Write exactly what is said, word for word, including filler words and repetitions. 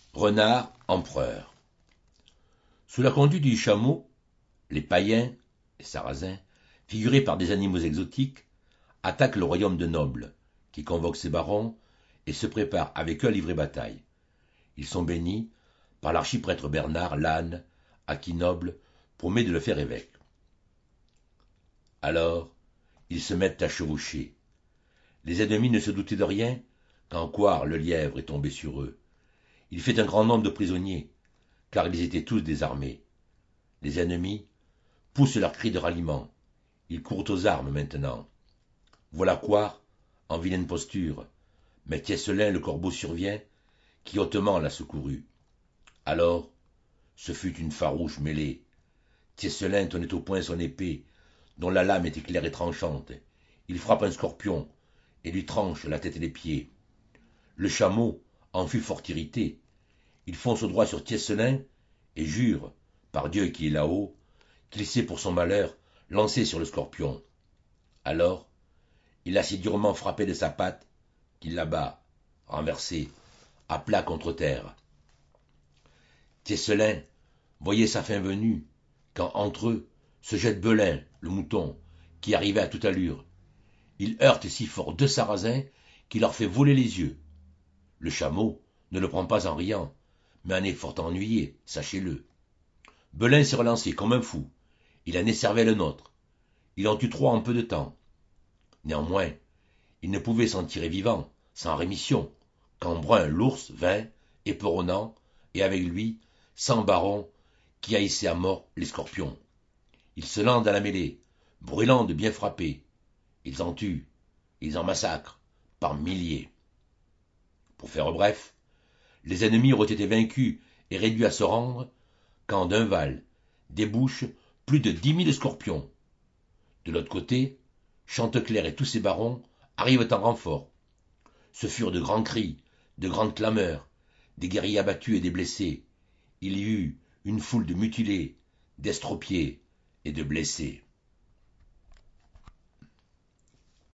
Renard empereur. Sous la conduite du chameau, les païens, les sarrasins, figurés par des animaux exotiques, attaquent le royaume de Noble, qui convoque ses barons et se prépare avec eux à livrer bataille. Ils sont bénis par l'archiprêtre Bernard Lannes, à qui Noble promet de le faire évêque. Alors, ils se mettent à chevaucher. Les ennemis ne se doutaient de rien quand Coire le lièvre est tombé sur eux. Il fait un grand nombre de prisonniers, car ils étaient tous désarmés. Les ennemis poussent leurs cris de ralliement. Ils courent aux armes maintenant. Voilà Coire, en vilaine posture, mais Tiesselin le corbeau survient, qui hautement l'a secouru. Alors, ce fut une farouche mêlée. Tiesselin tenait au poing son épée, dont la lame était claire et tranchante. Il frappe un scorpion, et lui tranche la tête et les pieds. Le chameau en fut fort irrité. Il fonce droit sur Tiesselin, et jure, par Dieu qui est là-haut, qu'il s'est pour son malheur lancé sur le scorpion. Alors, il l'a si durement frappé de sa patte, qu'il l'abat, renversé, à plat contre terre. Tiesselin voyait sa fin venue, quand entre eux se jette Belin, le mouton, qui arrivait à toute allure. Il heurte si fort deux sarrasins qu'il leur fait voler les yeux. Le chameau ne le prend pas en riant, mais en est fort ennuyé, sachez-le. Belin s'est relancé comme un fou. Il en écervait le nôtre. Il en tue trois en peu de temps. Néanmoins, il ne pouvait s'en tirer vivant, sans rémission, quand Brun l'ours vint, éperonnant, et avec lui cent barons qui haïssaient à mort les scorpions. Ils se lancent dans la mêlée, brûlant de bien frapper. Ils en tuent, ils en massacrent, par milliers. Pour faire bref, les ennemis auraient été vaincus et réduits à se rendre, quand d'un val débouchent plus de dix mille scorpions. De l'autre côté, Chanteclair et tous ses barons arrivent en renfort. Ce furent de grands cris, de grandes clameurs, des guerriers abattus et des blessés. Il y eut une foule de mutilés, d'estropiés et de blessés.